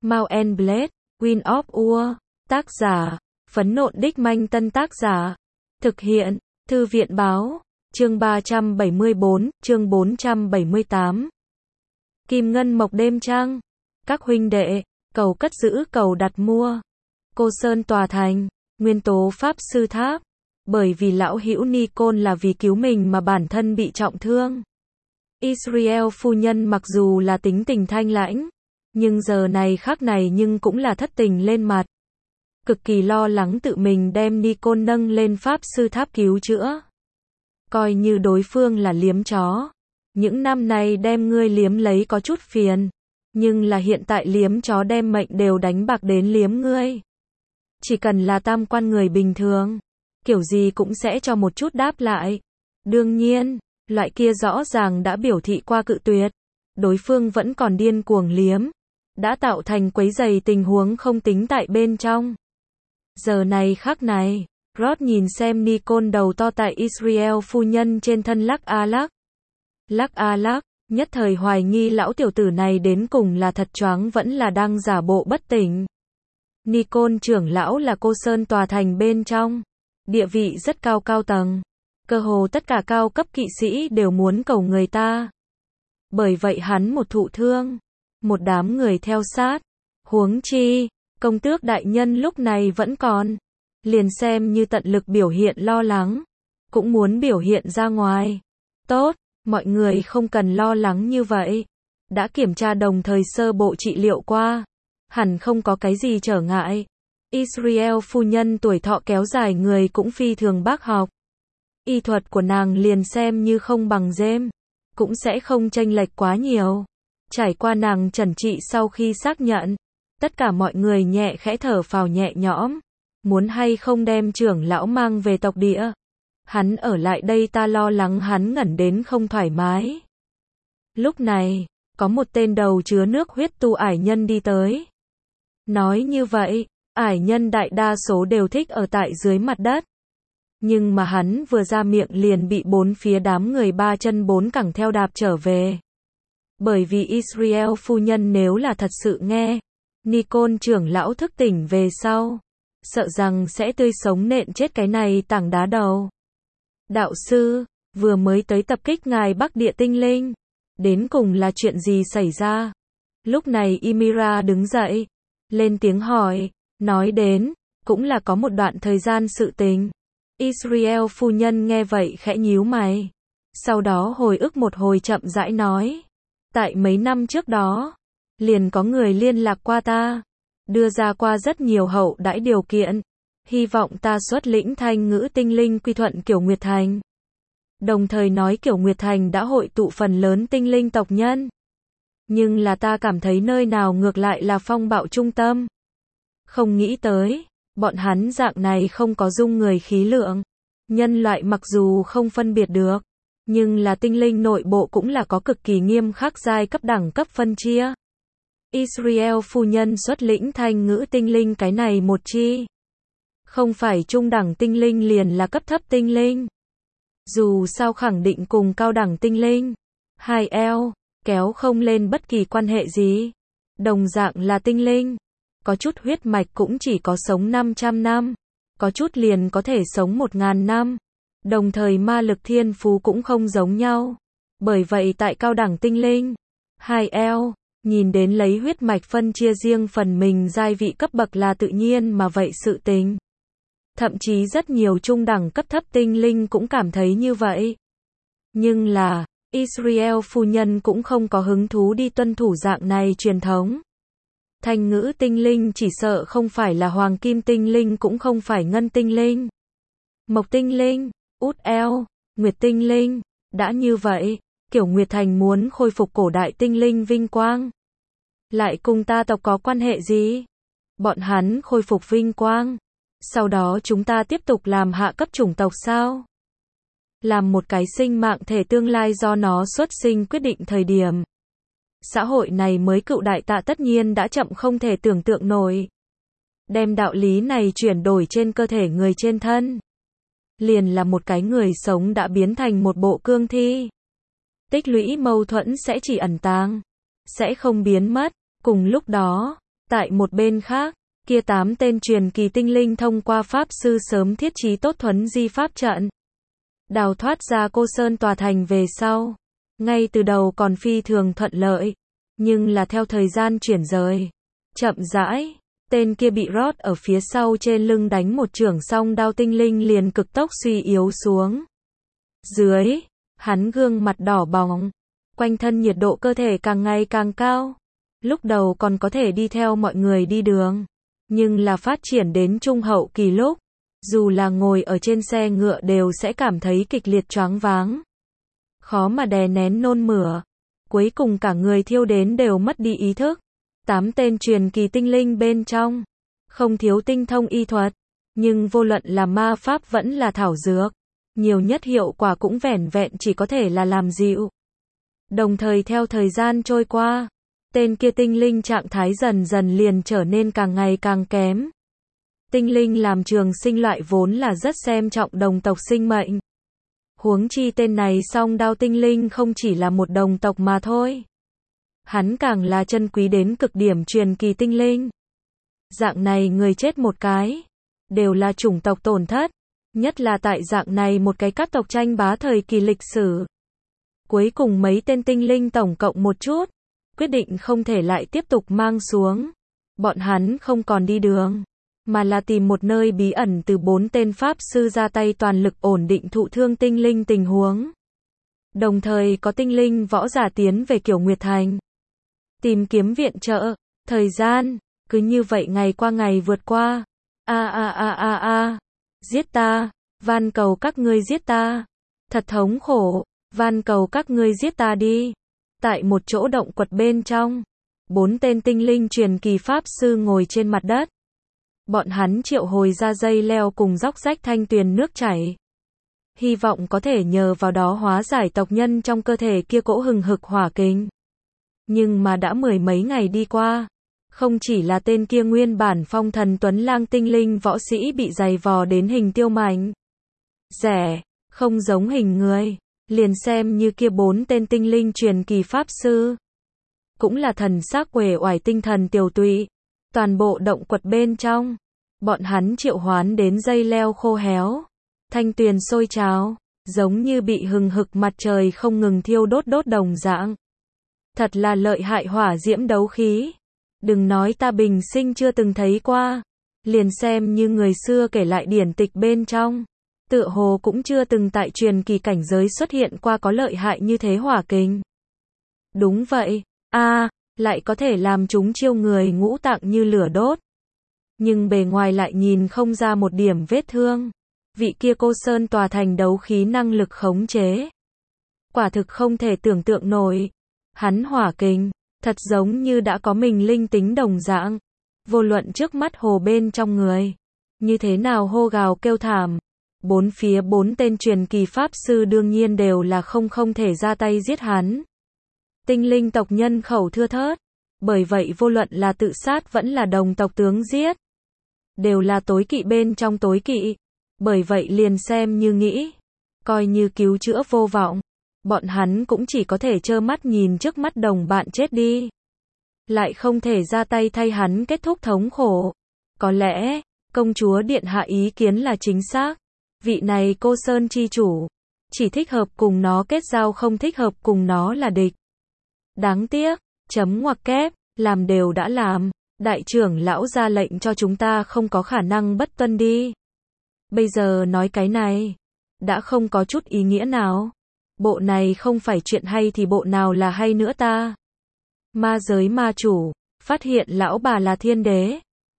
Mount and Blade, Wind of War, tác giả, Phấn Nộn Đích Manh Tân tác giả, thực hiện, Thư viện Báo, chương 374, chương 478. Kim Ngân Mộc Đêm Trăng, các huynh đệ, cầu cất giữ cầu đặt mua. Cô Sơn Tòa Thành, nguyên tố Pháp Sư Tháp, bởi vì lão hữu Nikon là vì cứu mình mà bản thân bị trọng thương. Israel phu nhân mặc dù là tính tình thanh lãnh, nhưng giờ này khắc này nhưng cũng là thất tình lên mặt. Cực kỳ lo lắng tự mình đem Nikon nâng lên Pháp Sư Tháp cứu chữa. Coi như đối phương là liếm chó. Những năm này đem ngươi liếm lấy có chút phiền. Nhưng là hiện tại liếm chó đem mệnh đều đánh bạc đến liếm ngươi. Chỉ cần là tam quan người bình thường, kiểu gì cũng sẽ cho một chút đáp lại. Đương nhiên, loại kia rõ ràng đã biểu thị qua cự tuyệt. Đối phương vẫn còn điên cuồng liếm. Đã tạo thành quấy rầy tình huống không tính tại bên trong. Giờ này khắc này, Rod nhìn xem Nikon đầu to tại Israel phu nhân trên thân lắc a lắc. Lắc a lắc, nhất thời hoài nghi lão tiểu tử này đến cùng là thật choáng vẫn là đang giả bộ bất tỉnh. Nikon trưởng lão là cô Sơn Tòa Thành bên trong. Địa vị rất cao cao tầng. Cơ hồ tất cả cao cấp kỵ sĩ đều muốn cầu người ta. Bởi vậy hắn một thụ thương. Một đám người theo sát. Huống chi, công tước đại nhân lúc này vẫn còn. Liền xem như tận lực biểu hiện lo lắng. Cũng muốn biểu hiện ra ngoài. Tốt, mọi người không cần lo lắng như vậy. Đã kiểm tra đồng thời sơ bộ trị liệu qua. Hẳn không có cái gì trở ngại. Israel phu nhân tuổi thọ kéo dài người cũng phi thường bác học. Y thuật của nàng liền xem như không bằng dêm. Cũng sẽ không chênh lệch quá nhiều. Trải qua nàng chẩn trị sau khi xác nhận. Tất cả mọi người nhẹ khẽ thở phào nhẹ nhõm. Muốn hay không đem trưởng lão mang về tộc địa. Hắn ở lại đây ta lo lắng hắn ngẩn đến không thoải mái. Lúc này, có một tên đầu chứa nước huyết tu ải nhân đi tới. Nói như vậy, ải nhân đại đa số đều thích ở tại dưới mặt đất. Nhưng mà hắn vừa ra miệng liền bị bốn phía đám người ba chân bốn cẳng theo đạp trở về. Bởi vì Israel phu nhân nếu là thật sự nghe, Nikon trưởng lão thức tỉnh về sau, sợ rằng sẽ tươi sống nện chết cái này tảng đá đầu. Đạo sư, vừa mới tới tập kích ngài Bắc Địa tinh linh. Đến cùng là chuyện gì xảy ra? Lúc này Ymira đứng dậy, lên tiếng hỏi, nói đến, cũng là có một đoạn thời gian sự tình. Israel phu nhân nghe vậy khẽ nhíu mày. Sau đó hồi ức một hồi chậm rãi nói. Tại mấy năm trước đó, liền có người liên lạc qua ta. Đưa ra qua rất nhiều hậu đãi điều kiện. Hy vọng ta xuất lĩnh thanh ngữ tinh linh quy thuận Kiểu Nguyệt Thành. Đồng thời nói Kiểu Nguyệt Thành đã hội tụ phần lớn tinh linh tộc nhân. Nhưng là ta cảm thấy nơi nào ngược lại là phong bạo trung tâm. Không nghĩ tới, bọn hắn dạng này không có dung người khí lượng. Nhân loại mặc dù không phân biệt được, nhưng là tinh linh nội bộ cũng là có cực kỳ nghiêm khắc giai cấp đẳng cấp phân chia. Israel phu nhân xuất lĩnh thanh ngữ tinh linh cái này một chi. Không phải trung đẳng tinh linh liền là cấp thấp tinh linh. Dù sao khẳng định cùng cao đẳng tinh linh, 2L, kéo không lên bất kỳ quan hệ gì. Đồng dạng là tinh linh. Có chút huyết mạch cũng chỉ có sống 500 năm. Có chút liền có thể sống 1000 năm. Đồng thời ma lực thiên phú cũng không giống nhau. Bởi vậy tại cao đẳng tinh linh, 2L, nhìn đến lấy huyết mạch phân chia riêng phần mình giai vị cấp bậc là tự nhiên mà vậy sự tình. Thậm chí rất nhiều trung đẳng cấp thấp tinh linh cũng cảm thấy như vậy. Nhưng là, Israel phu nhân cũng không có hứng thú đi tuân thủ dạng này truyền thống. Thanh ngữ tinh linh chỉ sợ không phải là hoàng kim tinh linh cũng không phải ngân tinh linh. Mộc tinh linh, út eo, nguyệt tinh linh. Đã như vậy, Kiểu Nguyệt Thành muốn khôi phục cổ đại tinh linh vinh quang. Lại cùng ta tộc có quan hệ gì? Bọn hắn khôi phục vinh quang. Sau đó chúng ta tiếp tục làm hạ cấp chủng tộc sao? Làm một cái sinh mạng thể tương lai do nó xuất sinh quyết định thời điểm. Xã hội này mới cựu đại tạ tất nhiên đã chậm không thể tưởng tượng nổi. Đem đạo lý này chuyển đổi trên cơ thể người trên thân. Liền là một cái người sống đã biến thành một bộ cương thi. Tích lũy mâu thuẫn sẽ chỉ ẩn tàng. Sẽ không biến mất. Cùng lúc đó, Tại một bên khác, kia 8 tên truyền kỳ tinh linh thông qua pháp sư sớm thiết trí tốt thuấn di pháp trận, đào thoát ra Cô Sơn tòa thành về sau. Ngay từ đầu còn phi thường thuận lợi, nhưng là theo thời gian chuyển rời, chậm rãi, tên kia bị rót ở phía sau trên lưng đánh một chưởng xong đao tinh linh liền cực tốc suy yếu xuống. Dưới, hắn gương mặt đỏ bỏng, quanh thân nhiệt độ cơ thể càng ngày càng cao. Lúc đầu còn có thể đi theo mọi người đi đường, nhưng là phát triển đến trung hậu kỳ lúc, dù là ngồi ở trên xe ngựa đều sẽ cảm thấy kịch liệt choáng váng, khó mà đè nén nôn mửa, cuối cùng cả người thiêu đến đều mất đi ý thức. 8 tên truyền kỳ tinh linh bên trong, không thiếu tinh thông y thuật, nhưng vô luận là ma pháp vẫn là thảo dược, nhiều nhất hiệu quả cũng vẻn vẹn chỉ có thể là làm dịu. Đồng thời theo thời gian trôi qua, tên kia tinh linh trạng thái dần dần liền trở nên càng ngày càng kém. Tinh linh làm trường sinh loại vốn là rất xem trọng đồng tộc sinh mệnh. Huống chi tên này song đao tinh linh không chỉ là một đồng tộc mà thôi. Hắn càng là chân quý đến cực điểm truyền kỳ tinh linh. Dạng này người chết một cái, đều là chủng tộc tổn thất, nhất là tại dạng này một cái các tộc tranh bá thời kỳ lịch sử. Cuối cùng mấy tên tinh linh tổng cộng một chút, quyết định không thể lại tiếp tục mang xuống. Bọn hắn không còn đi đường, mà là tìm một nơi bí ẩn từ 4 tên pháp sư ra tay toàn lực ổn định thụ thương tinh linh tình huống. Đồng thời có tinh linh võ giả tiến về Kiểu Nguyệt Thành, tìm kiếm viện trợ. Thời gian cứ như vậy ngày qua ngày vượt qua. Giết ta, van cầu các ngươi giết ta. Thật thống khổ, van cầu các ngươi giết ta đi. Tại một chỗ động quật bên trong, 4 tên tinh linh truyền kỳ pháp sư ngồi trên mặt đất. Bọn hắn triệu hồi ra dây leo cùng róc rách thanh tuyền nước chảy, hy vọng có thể nhờ vào đó hóa giải tộc nhân trong cơ thể kia cỗ hừng hực hỏa kình. Nhưng mà đã 10 mấy ngày đi qua, không chỉ là tên kia nguyên bản phong thần tuấn lang tinh linh võ sĩ bị dày vò đến hình tiêu mảnh rẻ, không giống hình người, liền xem như kia 4 tên tinh linh truyền kỳ pháp sư, cũng là thần xác uể oải tinh thần tiều tụy. Toàn bộ động quật bên trong, bọn hắn triệu hoán đến dây leo khô héo, thanh tuyền sôi trào, giống như bị hừng hực mặt trời không ngừng thiêu đốt đồng dạng. Thật là lợi hại hỏa diễm đấu khí. Đừng nói ta bình sinh chưa từng thấy qua, liền xem như người xưa kể lại điển tịch bên trong, tựa hồ cũng chưa từng tại truyền kỳ cảnh giới xuất hiện qua có lợi hại như thế hỏa kình. Đúng vậy, lại có thể làm chúng chiêu người ngũ tạng như lửa đốt. Nhưng bề ngoài lại nhìn không ra một điểm vết thương. Vị kia Cô Sơn tòa thành đấu khí năng lực khống chế, quả thực không thể tưởng tượng nổi. Hắn hỏa kình, thật giống như đã có mình linh tính đồng dạng. Vô luận trước mắt hồ bên trong người, như thế nào hô gào kêu thảm. Bốn phía 4 tên truyền kỳ pháp sư đương nhiên đều là không thể ra tay giết hắn. Tinh linh tộc nhân khẩu thưa thớt, bởi vậy vô luận là tự sát vẫn là đồng tộc tướng giết, đều là tối kỵ bên trong tối kỵ. Bởi vậy liền xem như nghĩ, coi như cứu chữa vô vọng, bọn hắn cũng chỉ có thể trơ mắt nhìn trước mắt đồng bạn chết đi, lại không thể ra tay thay hắn kết thúc thống khổ. Có lẽ, công chúa điện hạ ý kiến là chính xác. Vị này Cô Sơn chi chủ, chỉ thích hợp cùng nó kết giao không thích hợp cùng nó là địch. Đáng tiếc, chấm ngoặc kép, làm đều đã làm, đại trưởng lão ra lệnh cho chúng ta không có khả năng bất tuân đi. Bây giờ nói cái này, đã không có chút ý nghĩa nào. Bộ này không phải chuyện hay thì bộ nào là hay nữa ta. Ma giới ma chủ, phát hiện lão bà là thiên đế.